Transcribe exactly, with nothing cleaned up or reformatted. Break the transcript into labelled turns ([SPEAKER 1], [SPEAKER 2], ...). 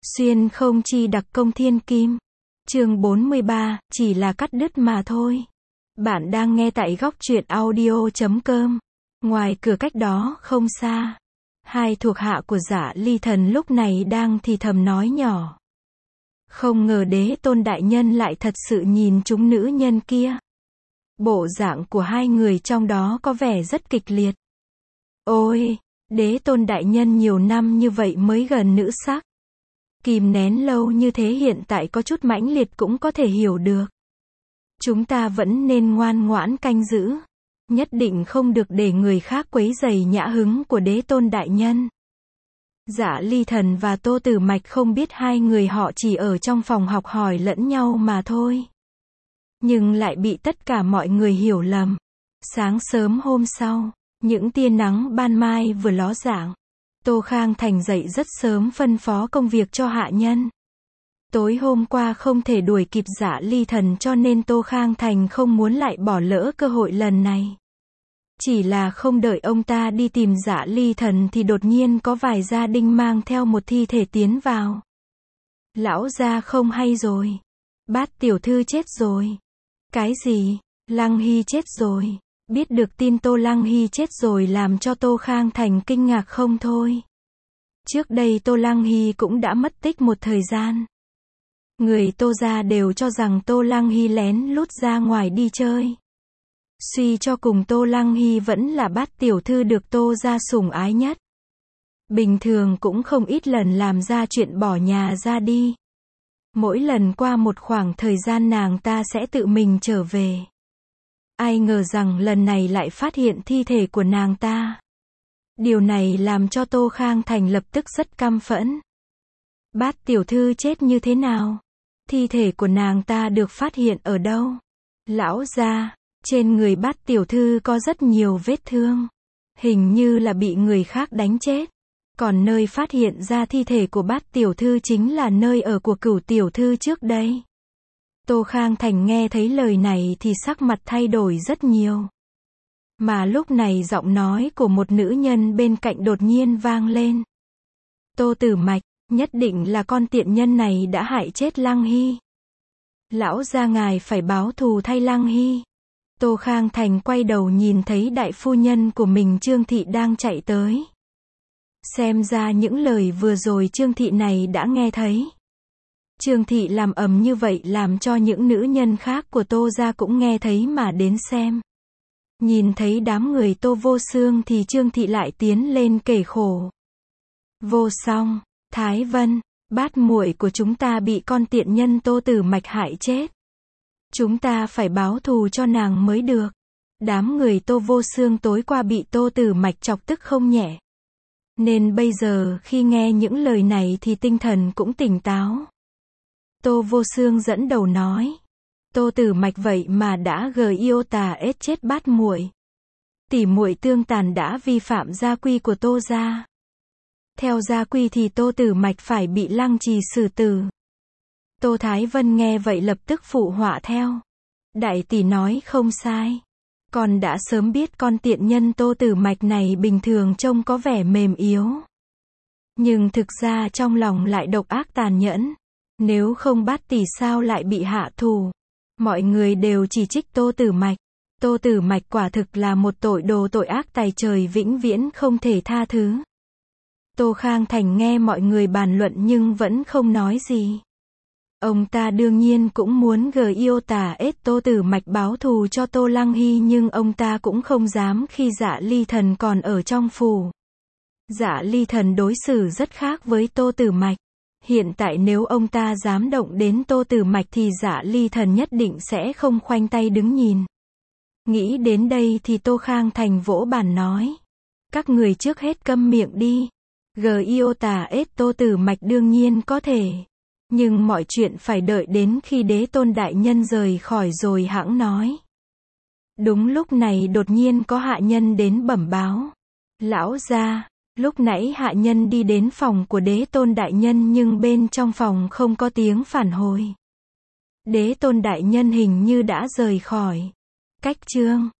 [SPEAKER 1] Xuyên không chi đặc công thiên kim. Chương bốn mươi ba, chỉ là cắt đứt mà thôi. Bạn đang nghe tại góc truyện audio chấm com. Ngoài cửa cách đó không xa, hai thuộc hạ của Dạ Ly Thần lúc này đang thì thầm nói nhỏ. Không ngờ Đế Tôn đại nhân lại thật sự nhìn trúng nữ nhân kia. Bộ dạng của hai người trong đó có vẻ rất kịch liệt. Ôi, Đế Tôn đại nhân nhiều năm như vậy mới gần nữ sắc. Kìm nén lâu như thế hiện tại có chút mãnh liệt cũng có thể hiểu được. Chúng ta vẫn nên ngoan ngoãn canh giữ. Nhất định không được để người khác quấy rầy nhã hứng của Đế Tôn đại nhân. Dạ Ly Thần và Tô Tử Mạch không biết hai người họ chỉ ở trong phòng học hỏi lẫn nhau mà thôi. Nhưng lại bị tất cả mọi người hiểu lầm. Sáng sớm hôm sau, những tia nắng ban mai vừa ló dạng. Tô Khang Thành dậy rất sớm phân phó công việc cho hạ nhân. Tối hôm qua không thể đuổi kịp Dạ Ly Thần cho nên Tô Khang Thành không muốn lại bỏ lỡ cơ hội lần này. Chỉ là không đợi ông ta đi tìm Dạ Ly Thần thì đột nhiên có vài gia đình mang theo một thi thể tiến vào. Lão gia không hay rồi. Bát tiểu thư chết rồi. Cái gì? Lăng Hy chết rồi. Biết được tin Tô Lăng Hy chết rồi làm cho Tô Khang Thành kinh ngạc không thôi. Trước đây Tô Lăng Hy cũng đã mất tích một thời gian. Người Tô gia đều cho rằng Tô Lăng Hy lén lút ra ngoài đi chơi. Suy cho cùng Tô Lăng Hy vẫn là bát tiểu thư được Tô gia sủng ái nhất. Bình thường cũng không ít lần làm ra chuyện bỏ nhà ra đi. Mỗi lần qua một khoảng thời gian nàng ta sẽ tự mình trở về. Ai ngờ rằng lần này lại phát hiện thi thể của nàng ta. Điều này làm cho Tô Khang Thành lập tức rất căm phẫn. Bát tiểu thư chết như thế nào? Thi thể của nàng ta được phát hiện ở đâu? Lão gia, trên người bát tiểu thư có rất nhiều vết thương. Hình như là bị người khác đánh chết. Còn nơi phát hiện ra thi thể của bát tiểu thư chính là nơi ở của Cửu tiểu thư trước đây. Tô Khang Thành nghe thấy lời này thì sắc mặt thay đổi rất nhiều. Mà lúc này giọng nói của một nữ nhân bên cạnh đột nhiên vang lên. Tô Tử Mạch, nhất định là con tiện nhân này đã hại chết Lăng Hy. Lão gia ngài phải báo thù thay Lăng Hy. Tô Khang Thành quay đầu nhìn thấy đại phu nhân của mình Trương Thị đang chạy tới. Xem ra những lời vừa rồi Trương Thị này đã nghe thấy. Trương Thị làm ầm như vậy làm cho những nữ nhân khác của Tô gia cũng nghe thấy mà đến xem. Nhìn thấy đám người Tô Vô Xương thì Trương Thị lại tiến lên kể khổ. Vô Song, Thái Vân, bát muội của chúng ta bị con tiện nhân Tô Tử Mạch hại chết. Chúng ta phải báo thù cho nàng mới được. Đám người Tô Vô Xương tối qua bị Tô Tử Mạch chọc tức không nhẹ. Nên bây giờ khi nghe những lời này thì tinh thần cũng tỉnh táo. Tô Vô Xương dẫn đầu nói. Tô Tử Mạch vậy mà đã gờ yêu tà ết chết bát muội. Tỷ muội tương tàn đã vi phạm gia quy của Tô gia. Theo gia quy thì Tô Tử Mạch phải bị lăng trì xử tử. Tô Thái Vân nghe vậy lập tức phụ họa theo. Đại tỷ nói không sai. Con đã sớm biết con tiện nhân Tô Tử Mạch này bình thường trông có vẻ mềm yếu. Nhưng thực ra trong lòng lại độc ác tàn nhẫn. Nếu không bát tỷ sao lại bị hạ thù. Mọi người đều chỉ trích Tô Tử Mạch. Tô Tử Mạch quả thực là một tội đồ tội ác tày trời vĩnh viễn không thể tha thứ. Tô Khang Thành nghe mọi người bàn luận nhưng vẫn không nói gì. Ông ta đương nhiên cũng muốn gờ yêu tà ết Tô Tử Mạch báo thù cho Tô Lăng Hy nhưng ông ta cũng không dám khi Dạ Ly Thần còn ở trong phủ. Dạ Ly Thần đối xử rất khác với Tô Tử Mạch. Hiện tại nếu ông ta dám động đến Tô Tử Mạch thì Dạ Ly Thần nhất định sẽ không khoanh tay đứng nhìn. Nghĩ đến đây thì Tô Khang Thành vỗ bàn nói. Các người trước hết câm miệng đi. Gờ yêu tà ết Tô Tử Mạch đương nhiên có thể. Nhưng mọi chuyện phải đợi đến khi Đế Tôn đại nhân rời khỏi rồi hãng nói. Đúng lúc này đột nhiên có hạ nhân đến bẩm báo. Lão gia, lúc nãy hạ nhân đi đến phòng của Đế Tôn đại nhân nhưng bên trong phòng không có tiếng phản hồi. Đế Tôn đại nhân hình như đã rời khỏi. Cách chương